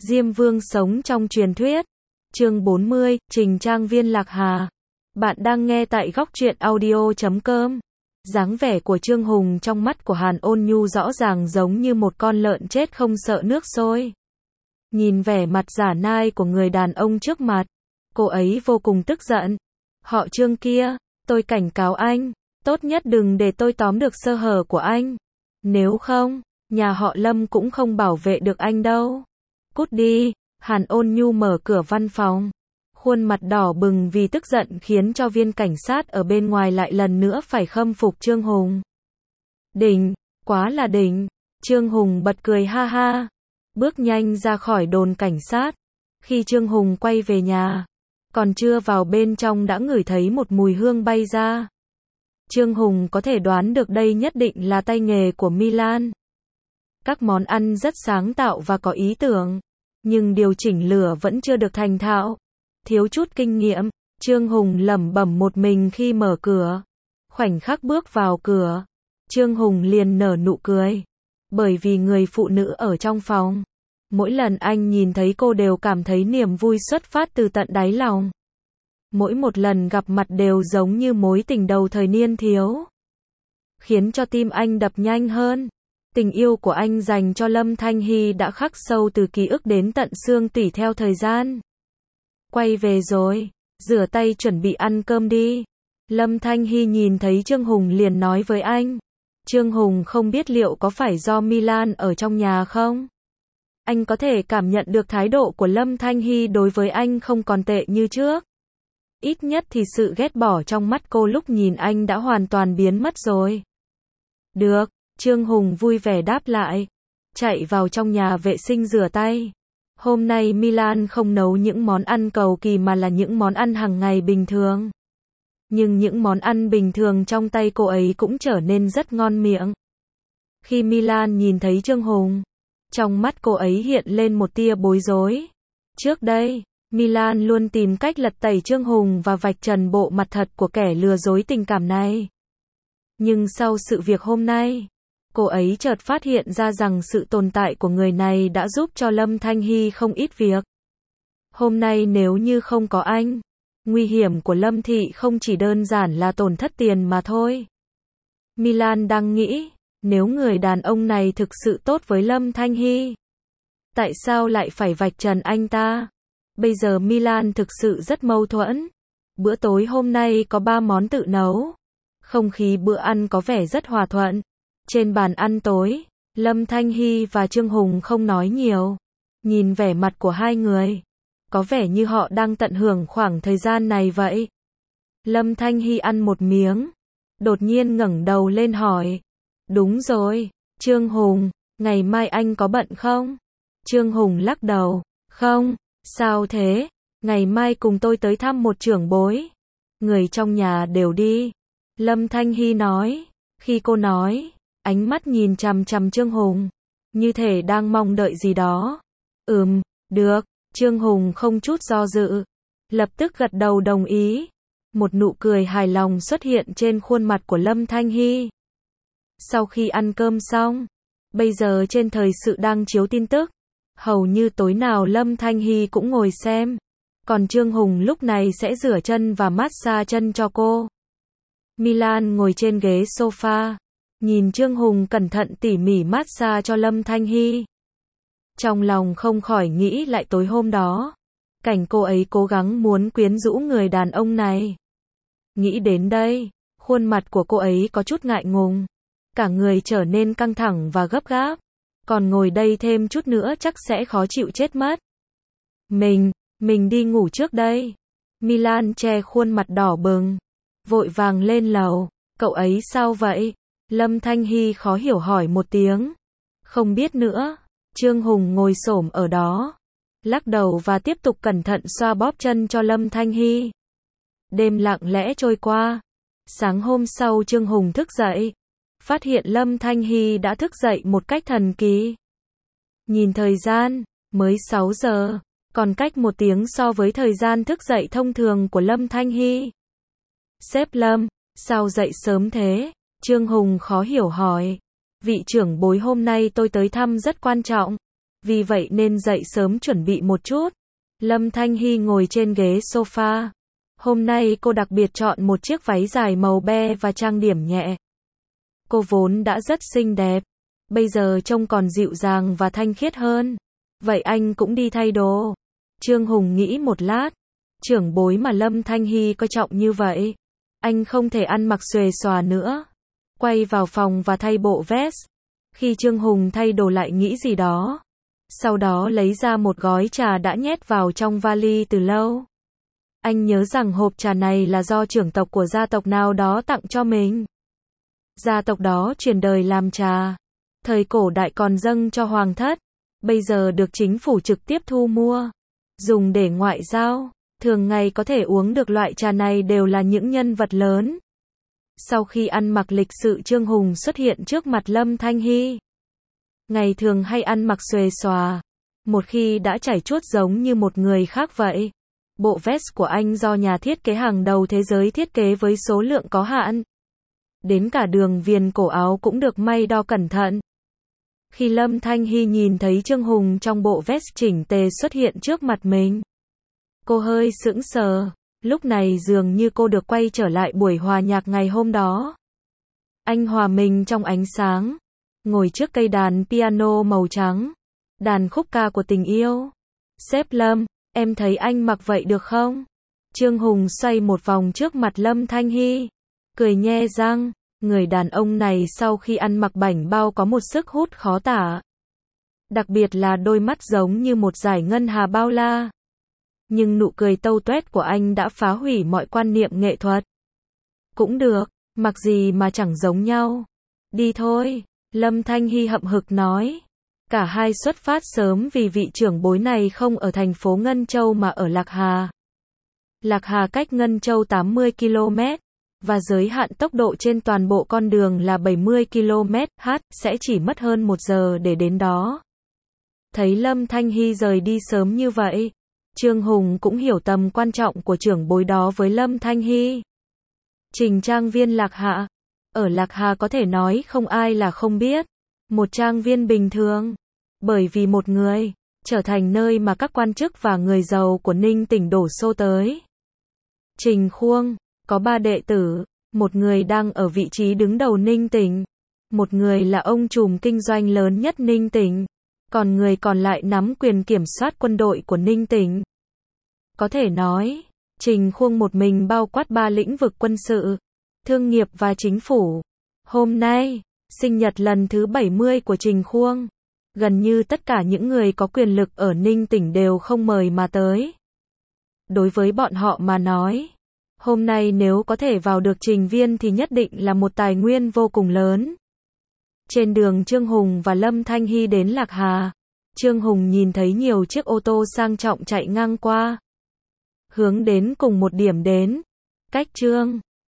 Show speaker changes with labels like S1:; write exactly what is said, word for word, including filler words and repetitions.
S1: Diêm Vương sống trong truyền thuyết. Chương bốn mươi, Trình Trang Viên Lạc Hà. Bạn đang nghe tại góc truyện audio chấm com. Dáng vẻ của Trương Hùng trong mắt của Hàn Ôn Nhu rõ ràng giống như một con lợn chết không sợ nước sôi. Nhìn vẻ mặt giả nai của người đàn ông trước mặt, cô ấy vô cùng tức giận. Họ Trương kia, tôi cảnh cáo anh, tốt nhất đừng để tôi tóm được sơ hở của anh. Nếu không, nhà họ Lâm cũng không bảo vệ được anh đâu. Cút đi. Hàn Ôn Nhu mở cửa văn phòng. Khuôn mặt đỏ bừng vì tức giận khiến cho viên cảnh sát ở bên ngoài lại lần nữa phải khâm phục Trương Hùng. Đỉnh, quá là đỉnh. Trương Hùng bật cười ha ha. Bước nhanh ra khỏi đồn cảnh sát. Khi Trương Hùng quay về nhà, còn chưa vào bên trong đã ngửi thấy một mùi hương bay ra. Trương Hùng có thể đoán được đây nhất định là tay nghề của Milan. Các món ăn rất sáng tạo và có ý tưởng, nhưng điều chỉnh lửa vẫn chưa được thành thạo. Thiếu chút kinh nghiệm, Trương Hùng lẩm bẩm một mình khi mở cửa. Khoảnh khắc bước vào cửa, Trương Hùng liền nở nụ cười. Bởi vì người phụ nữ ở trong phòng, mỗi lần anh nhìn thấy cô đều cảm thấy niềm vui xuất phát từ tận đáy lòng. Mỗi một lần gặp mặt đều giống như mối tình đầu thời niên thiếu, khiến cho tim anh đập nhanh hơn. Tình yêu của anh dành cho Lâm Thanh Hy đã khắc sâu từ ký ức đến tận xương tủy theo thời gian. Quay về rồi, rửa tay chuẩn bị ăn cơm đi. Lâm Thanh Hy nhìn thấy Trương Hùng liền nói với anh. Trương Hùng không biết liệu có phải do Milan ở trong nhà không? Anh có thể cảm nhận được thái độ của Lâm Thanh Hy đối với anh không còn tệ như trước. Ít nhất thì sự ghét bỏ trong mắt cô lúc nhìn anh đã hoàn toàn biến mất rồi. Được. Trương Hùng vui vẻ đáp lại, chạy vào trong nhà vệ sinh rửa tay. Hôm nay Milan không nấu những món ăn cầu kỳ mà là những món ăn hàng ngày bình thường. Nhưng những món ăn bình thường trong tay cô ấy cũng trở nên rất ngon miệng. Khi Milan nhìn thấy Trương Hùng, trong mắt cô ấy hiện lên một tia bối rối. Trước đây, Milan luôn tìm cách lật tẩy Trương Hùng và vạch trần bộ mặt thật của kẻ lừa dối tình cảm này. Nhưng sau sự việc hôm nay, cô ấy chợt phát hiện ra rằng sự tồn tại của người này đã giúp cho Lâm Thanh Hy không ít việc. Hôm nay nếu như không có anh, nguy hiểm của Lâm Thị không chỉ đơn giản là tổn thất tiền mà thôi. Milan đang nghĩ, nếu người đàn ông này thực sự tốt với Lâm Thanh Hy, tại sao lại phải vạch trần anh ta? Bây giờ Milan thực sự rất mâu thuẫn. Bữa tối hôm nay có ba món tự nấu. Không khí bữa ăn có vẻ rất hòa thuận. Trên bàn ăn tối, Lâm Thanh Hy và Trương Hùng không nói nhiều. Nhìn vẻ mặt của hai người, có vẻ như họ đang tận hưởng khoảng thời gian này vậy. Lâm Thanh Hy ăn một miếng, đột nhiên ngẩng đầu lên hỏi. Đúng rồi, Trương Hùng, ngày mai anh có bận không? Trương Hùng lắc đầu. Không, sao thế? Ngày mai cùng tôi tới thăm một trưởng bối. Người trong nhà đều đi. Lâm Thanh Hy nói. Khi cô nói, ánh mắt nhìn chằm chằm Trương Hùng, như thể đang mong đợi gì đó. Ừm, được. Trương Hùng không chút do dự, lập tức gật đầu đồng ý. Một nụ cười hài lòng xuất hiện trên khuôn mặt của Lâm Thanh Hy. Sau khi ăn cơm xong, bây giờ trên thời sự đang chiếu tin tức. Hầu như tối nào Lâm Thanh Hy cũng ngồi xem. Còn Trương Hùng lúc này sẽ rửa chân và massage chân cho cô. Milan ngồi trên ghế sofa, nhìn Trương Hùng cẩn thận tỉ mỉ massage cho Lâm Thanh Hy. Trong lòng không khỏi nghĩ lại tối hôm đó, cảnh cô ấy cố gắng muốn quyến rũ người đàn ông này. Nghĩ đến đây, khuôn mặt của cô ấy có chút ngại ngùng, cả người trở nên căng thẳng và gấp gáp. Còn ngồi đây thêm chút nữa chắc sẽ khó chịu chết mất. Mình, mình đi ngủ trước đây. Milan che khuôn mặt đỏ bừng, vội vàng lên lầu. Cậu ấy sao vậy? Lâm Thanh Hy khó hiểu hỏi một tiếng. Không biết nữa. Trương Hùng ngồi xổm ở đó, lắc đầu và tiếp tục cẩn thận xoa bóp chân cho Lâm Thanh Hy. Đêm lặng lẽ trôi qua. Sáng hôm sau Trương Hùng thức dậy, phát hiện Lâm Thanh Hy đã thức dậy một cách thần kỳ. Nhìn thời gian, mới sáu giờ, còn cách một tiếng so với thời gian thức dậy thông thường của Lâm Thanh Hy. Sếp Lâm, sao dậy sớm thế? Trương Hùng khó hiểu hỏi. Vị trưởng bối hôm nay tôi tới thăm rất quan trọng. vì vậy nên dậy sớm chuẩn bị một chút. Lâm Thanh Hy ngồi trên ghế sofa. Hôm nay cô đặc biệt chọn một chiếc váy dài màu be và trang điểm nhẹ. Cô vốn đã rất xinh đẹp, bây giờ trông còn dịu dàng và thanh khiết hơn. Vậy anh cũng đi thay đồ. Trương Hùng nghĩ một lát. Trưởng bối mà Lâm Thanh Hy coi trọng như vậy, anh không thể ăn mặc xuề xòa nữa. Quay vào phòng và thay bộ vest. Khi Trương Hùng thay đồ lại nghĩ gì đó. Sau đó lấy ra một gói trà đã nhét vào trong vali từ lâu. Anh nhớ rằng hộp trà này là do trưởng tộc của gia tộc nào đó tặng cho mình. Gia tộc đó truyền đời làm trà. Thời cổ đại còn dâng cho hoàng thất. Bây giờ được chính phủ trực tiếp thu mua. Dùng để ngoại giao. Thường ngày có thể uống được loại trà này đều là những nhân vật lớn. Sau khi ăn mặc lịch sự, Trương Hùng xuất hiện trước mặt Lâm Thanh Hy. Ngày thường hay ăn mặc xuề xòa. Một khi đã trải chuốt giống như một người khác vậy. Bộ vest của anh do nhà thiết kế hàng đầu thế giới thiết kế với số lượng có hạn. Đến cả đường viền cổ áo cũng được may đo cẩn thận. Khi Lâm Thanh Hy nhìn thấy Trương Hùng trong bộ vest chỉnh tề xuất hiện trước mặt mình, cô hơi sững sờ. Lúc này dường như cô được quay trở lại buổi hòa nhạc ngày hôm đó. Anh hòa mình trong ánh sáng, ngồi trước cây đàn piano màu trắng, đàn khúc ca của tình yêu. Sếp Lâm, em thấy anh mặc vậy được không? Trương Hùng xoay một vòng trước mặt Lâm Thanh Hy, cười nhe răng. Người đàn ông này sau khi ăn mặc bảnh bao có một sức hút khó tả. Đặc biệt là đôi mắt giống như một dải ngân hà bao la. Nhưng nụ cười tâu tuét của anh đã phá hủy mọi quan niệm nghệ thuật. Cũng được, mặc gì mà chẳng giống nhau. Đi thôi, Lâm Thanh Hy hậm hực nói. Cả hai xuất phát sớm vì vị trưởng bối này không ở thành phố Ngân Châu mà ở Lạc Hà. Lạc Hà cách Ngân Châu tám mươi ki lô mét, và giới hạn tốc độ trên toàn bộ con đường là bảy mươi ki lô mét h, sẽ chỉ mất hơn một giờ để đến đó. Thấy Lâm Thanh Hy rời đi sớm như vậy, Trương Hùng cũng hiểu tầm quan trọng của trưởng bối đó với Lâm Thanh Hy. Trình trang viên Lạc Hà. Ở Lạc Hà có thể nói không ai là không biết. Một trang viên bình thường. Bởi vì một người, trở thành nơi mà các quan chức và người giàu của Ninh tỉnh đổ xô tới. Trình Khuông, có ba đệ tử. Một người đang ở vị trí đứng đầu Ninh tỉnh. Một người là ông trùm kinh doanh lớn nhất Ninh tỉnh. Còn người còn lại nắm quyền kiểm soát quân đội của Ninh tỉnh. Có thể nói, Trình Khuông một mình bao quát ba lĩnh vực quân sự, thương nghiệp và chính phủ. Hôm nay, sinh nhật lần thứ bảy mươi của Trình Khuông. Gần như tất cả những người có quyền lực ở Ninh tỉnh đều không mời mà tới. Đối với bọn họ mà nói, hôm nay nếu có thể vào được Trình Viên thì nhất định là một tài nguyên vô cùng lớn. Trên đường Trương Hùng và Lâm Thanh Hy đến Lạc Hà, Trương Hùng nhìn thấy nhiều chiếc ô tô sang trọng chạy ngang qua, hướng đến cùng một điểm đến. Cách Trương